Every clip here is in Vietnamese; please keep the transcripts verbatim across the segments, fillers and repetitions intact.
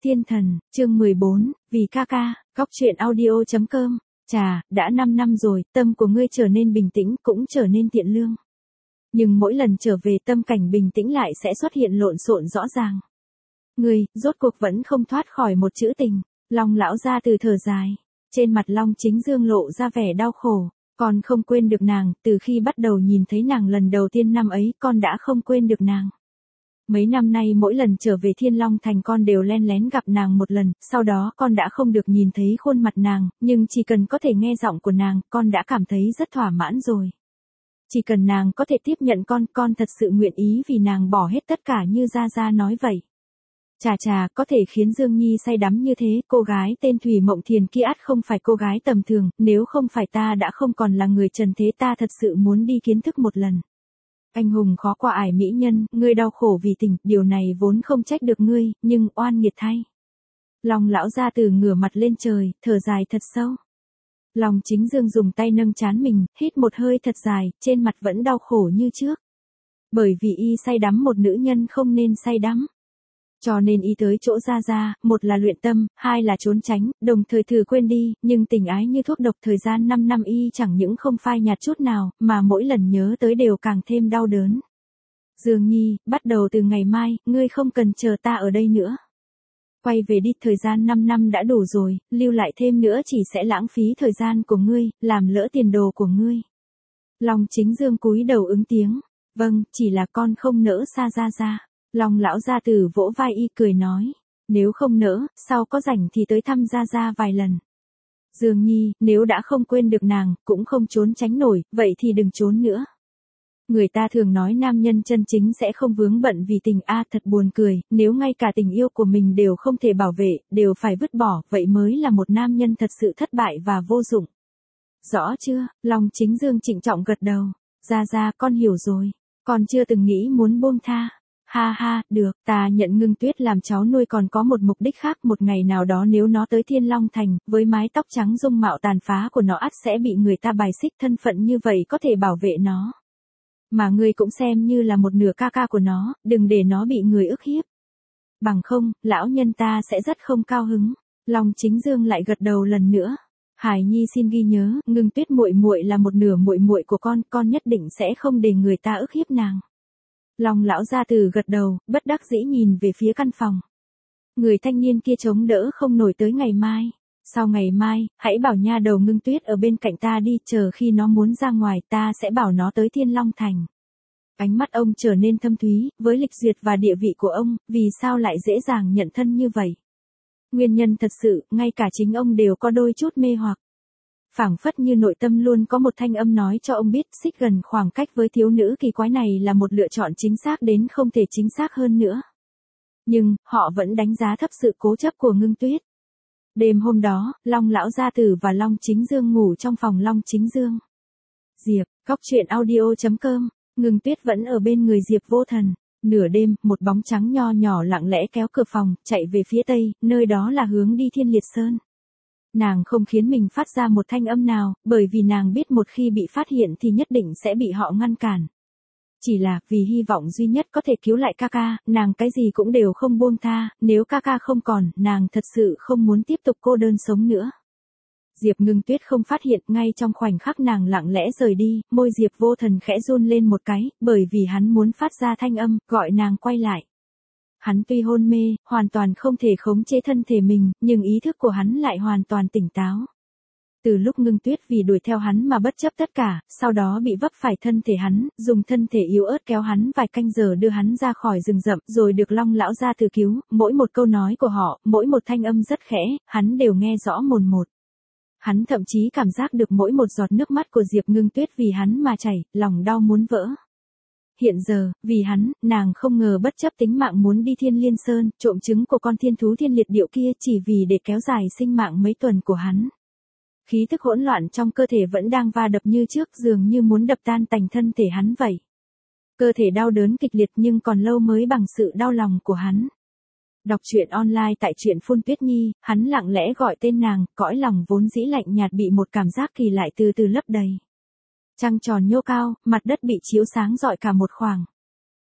Thiên thần, chương mười bốn, vì ca ca, góc truyện audio chấm com. Chà, đã năm năm rồi, tâm của ngươi trở nên bình tĩnh, cũng trở nên thiện lương. Nhưng mỗi lần trở về tâm cảnh bình tĩnh lại sẽ xuất hiện lộn xộn rõ ràng. Ngươi, rốt cuộc vẫn không thoát khỏi một chữ tình. Long lão ra từ thở dài. Trên mặt Long Chính Dương lộ ra vẻ đau khổ. Con không quên được nàng, từ khi bắt đầu nhìn thấy nàng lần đầu tiên năm ấy, con đã không quên được nàng. Mấy năm nay mỗi lần trở về Thiên Long Thành con đều len lén gặp nàng một lần, sau đó con đã không được nhìn thấy khuôn mặt nàng, nhưng chỉ cần có thể nghe giọng của nàng, con đã cảm thấy rất thỏa mãn rồi. Chỉ cần nàng có thể tiếp nhận con, con thật sự nguyện ý vì nàng bỏ hết tất cả như Gia Gia nói vậy. Chà chà, có thể khiến Dương Nhi say đắm như thế, cô gái tên Thủy Mộng Thiền kia ắt không phải cô gái tầm thường, nếu không phải ta đã không còn là người trần thế, ta thật sự muốn đi kiến thức một lần. Anh hùng khó qua ải mỹ nhân, ngươi đau khổ vì tình, điều này vốn không trách được ngươi, nhưng oan nghiệt thay. Long lão gia tử ngửa mặt lên trời, thở dài thật sâu. Long Chính Dương dùng tay nâng trán mình, hít một hơi thật dài, trên mặt vẫn đau khổ như trước. Bởi vì y say đắm một nữ nhân không nên say đắm. Cho nên y tới chỗ Gia Gia, một là luyện tâm, hai là trốn tránh, đồng thời thử quên đi, nhưng tình ái như thuốc độc, thời gian năm năm y chẳng những không phai nhạt chút nào, mà mỗi lần nhớ tới đều càng thêm đau đớn. Dương Nhi, bắt đầu từ ngày mai, ngươi không cần chờ ta ở đây nữa. Quay về đi, thời gian năm năm đã đủ rồi, lưu lại thêm nữa chỉ sẽ lãng phí thời gian của ngươi, làm lỡ tiền đồ của ngươi. Long Chính Dương cúi đầu ứng tiếng, vâng, chỉ là con không nỡ xa Gia Gia. Long lão gia tử vỗ vai y cười nói, nếu không nỡ, sau có rảnh thì tới thăm Gia Gia vài lần. Dương Nhi, nếu đã không quên được nàng, cũng không trốn tránh nổi, vậy thì đừng trốn nữa. Người ta thường nói nam nhân chân chính sẽ không vướng bận vì tình, a thật buồn cười, nếu ngay cả tình yêu của mình đều không thể bảo vệ, đều phải vứt bỏ, vậy mới là một nam nhân thật sự thất bại và vô dụng. Rõ chưa? Long Chính Dương trịnh trọng gật đầu. Gia Gia, con hiểu rồi, con chưa từng nghĩ muốn buông tha. Ha ha, được, ta nhận Ngưng Tuyết làm cháu nuôi còn có một mục đích khác, một ngày nào đó nếu nó tới Thiên Long Thành, với mái tóc trắng dung mạo tàn phá của nó ắt sẽ bị người ta bài xích, thân phận như vậy có thể bảo vệ nó. Mà ngươi cũng xem như là một nửa ca ca của nó, đừng để nó bị người ức hiếp. Bằng không, lão nhân ta sẽ rất không cao hứng. Long Chính Dương lại gật đầu lần nữa. Hải Nhi xin ghi nhớ, Ngưng Tuyết muội muội là một nửa muội muội của con, con nhất định sẽ không để người ta ức hiếp nàng. Long lão gia tử gật đầu, bất đắc dĩ nhìn về phía căn phòng. Người thanh niên kia chống đỡ không nổi tới ngày mai. Sau ngày mai, hãy bảo nha đầu Ngưng Tuyết ở bên cạnh ta đi, chờ khi nó muốn ra ngoài ta sẽ bảo nó tới Thiên Long Thành. Ánh mắt ông trở nên thâm thúy, với lịch duyệt và địa vị của ông, vì sao lại dễ dàng nhận thân như vậy? Nguyên nhân thật sự, ngay cả chính ông đều có đôi chút mê hoặc. Phảng phất như nội tâm luôn có một thanh âm nói cho ông biết, xích gần khoảng cách với thiếu nữ kỳ quái này là một lựa chọn chính xác đến không thể chính xác hơn nữa. Nhưng, họ vẫn đánh giá thấp sự cố chấp của Ngưng Tuyết. Đêm hôm đó, Long lão gia tử và Long Chính Dương ngủ trong phòng Long Chính Dương. Diệp, góc truyện audio chấm com, Ngưng Tuyết vẫn ở bên người Diệp Vô Thần. Nửa đêm, một bóng trắng nho nhỏ lặng lẽ kéo cửa phòng, chạy về phía tây, nơi đó là hướng đi Thiên Liệt Sơn. Nàng không khiến mình phát ra một thanh âm nào, bởi vì nàng biết một khi bị phát hiện thì nhất định sẽ bị họ ngăn cản. Chỉ là, vì hy vọng duy nhất có thể cứu lại ca ca, nàng cái gì cũng đều không buông tha, nếu ca ca không còn, nàng thật sự không muốn tiếp tục cô đơn sống nữa. Diệp Ngưng Tuyết không phát hiện, ngay trong khoảnh khắc nàng lặng lẽ rời đi, môi Diệp Vô Thần khẽ run lên một cái, bởi vì hắn muốn phát ra thanh âm, gọi nàng quay lại. Hắn tuy hôn mê, hoàn toàn không thể khống chế thân thể mình, nhưng ý thức của hắn lại hoàn toàn tỉnh táo. Từ lúc Ngưng Tuyết vì đuổi theo hắn mà bất chấp tất cả, sau đó bị vấp phải thân thể hắn, dùng thân thể yếu ớt kéo hắn vài canh giờ đưa hắn ra khỏi rừng rậm, rồi được Long lão gia tử cứu, mỗi một câu nói của họ, mỗi một thanh âm rất khẽ, hắn đều nghe rõ mồn một. Hắn thậm chí cảm giác được mỗi một giọt nước mắt của Diệp Ngưng Tuyết vì hắn mà chảy, lòng đau muốn vỡ. Hiện giờ, vì hắn, nàng không ngờ bất chấp tính mạng muốn đi Thiên Liên Sơn, trộm trứng của con thiên thú thiên liệt điệu kia chỉ vì để kéo dài sinh mạng mấy tuần của hắn. Khí thức hỗn loạn trong cơ thể vẫn đang va đập như trước, dường như muốn đập tan tành thân thể hắn vậy. Cơ thể đau đớn kịch liệt nhưng còn lâu mới bằng sự đau lòng của hắn. Đọc truyện online tại truyện Phun Tuyết Nhi, hắn lặng lẽ gọi tên nàng, cõi lòng vốn dĩ lạnh nhạt bị một cảm giác kỳ lạ từ từ lấp đầy. Trăng tròn nhô cao, mặt đất bị chiếu sáng rọi cả một khoảng.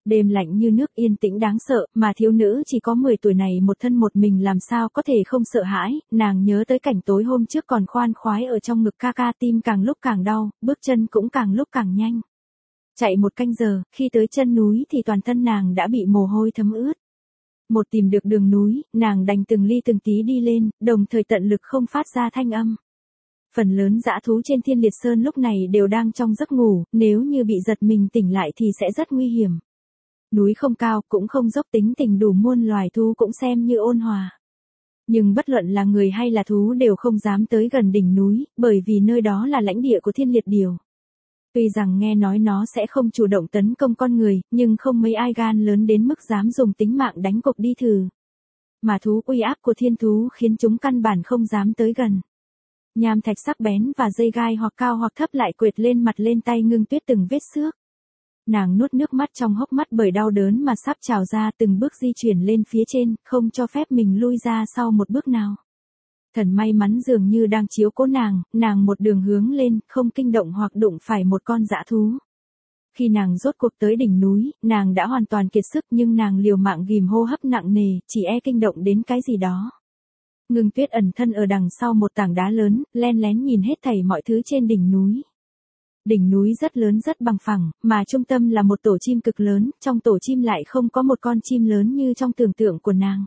Đêm lạnh như nước yên tĩnh đáng sợ, mà thiếu nữ chỉ có mười tuổi này một thân một mình làm sao có thể không sợ hãi, nàng nhớ tới cảnh tối hôm trước còn khoan khoái ở trong ngực ca ca, tim càng lúc càng đau, bước chân cũng càng lúc càng nhanh. Chạy một canh giờ, khi tới chân núi thì toàn thân nàng đã bị mồ hôi thấm ướt. Một tìm được đường núi, nàng đành từng ly từng tí đi lên, đồng thời tận lực không phát ra thanh âm. Phần lớn dã thú trên Thiên Liệt Sơn lúc này đều đang trong giấc ngủ, nếu như bị giật mình tỉnh lại thì sẽ rất nguy hiểm. Núi không cao, cũng không dốc, tính tình đủ muôn loài thú cũng xem như ôn hòa. Nhưng bất luận là người hay là thú đều không dám tới gần đỉnh núi, bởi vì nơi đó là lãnh địa của Thiên Liệt Điểu. Tuy rằng nghe nói nó sẽ không chủ động tấn công con người, nhưng không mấy ai gan lớn đến mức dám dùng tính mạng đánh cục đi thử. Mà thú uy áp của thiên thú khiến chúng căn bản không dám tới gần. Nham thạch sắc bén và dây gai hoặc cao hoặc thấp lại quệt lên mặt lên tay Ngưng Tuyết từng vết xước. Nàng nuốt nước mắt trong hốc mắt bởi đau đớn mà sắp trào ra, từng bước di chuyển lên phía trên, không cho phép mình lui ra sau một bước nào. Thần may mắn dường như đang chiếu cố nàng, nàng một đường hướng lên, không kinh động hoặc đụng phải một con dã thú. Khi nàng rốt cuộc tới đỉnh núi, nàng đã hoàn toàn kiệt sức nhưng nàng liều mạng ghim hô hấp nặng nề, chỉ e kinh động đến cái gì đó. Ngưng Tuyết ẩn thân ở đằng sau một tảng đá lớn, len lén nhìn hết thảy mọi thứ trên đỉnh núi. Đỉnh núi rất lớn rất bằng phẳng, mà trung tâm là một tổ chim cực lớn, trong tổ chim lại không có một con chim lớn như trong tưởng tượng của nàng.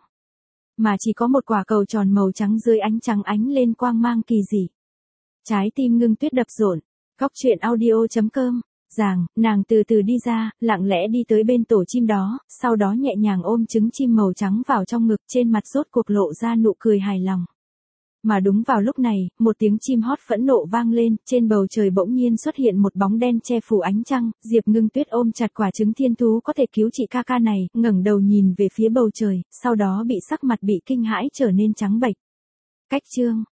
Mà chỉ có một quả cầu tròn màu trắng dưới ánh trắng ánh lên quang mang kỳ dị. Trái tim Ngưng Tuyết đập rộn. Góc truyện audio chấm com. Ràng, nàng từ từ đi ra, lặng lẽ đi tới bên tổ chim đó, sau đó nhẹ nhàng ôm trứng chim màu trắng vào trong ngực, trên mặt rốt cuộc lộ ra nụ cười hài lòng. Mà đúng vào lúc này, một tiếng chim hót phẫn nộ vang lên, trên bầu trời bỗng nhiên xuất hiện một bóng đen che phủ ánh trăng, Diệp Ngưng Tuyết ôm chặt quả trứng thiên thú có thể cứu chị ca ca này, ngẩng đầu nhìn về phía bầu trời, sau đó bị sắc mặt bị kinh hãi trở nên trắng bệch. Cách chương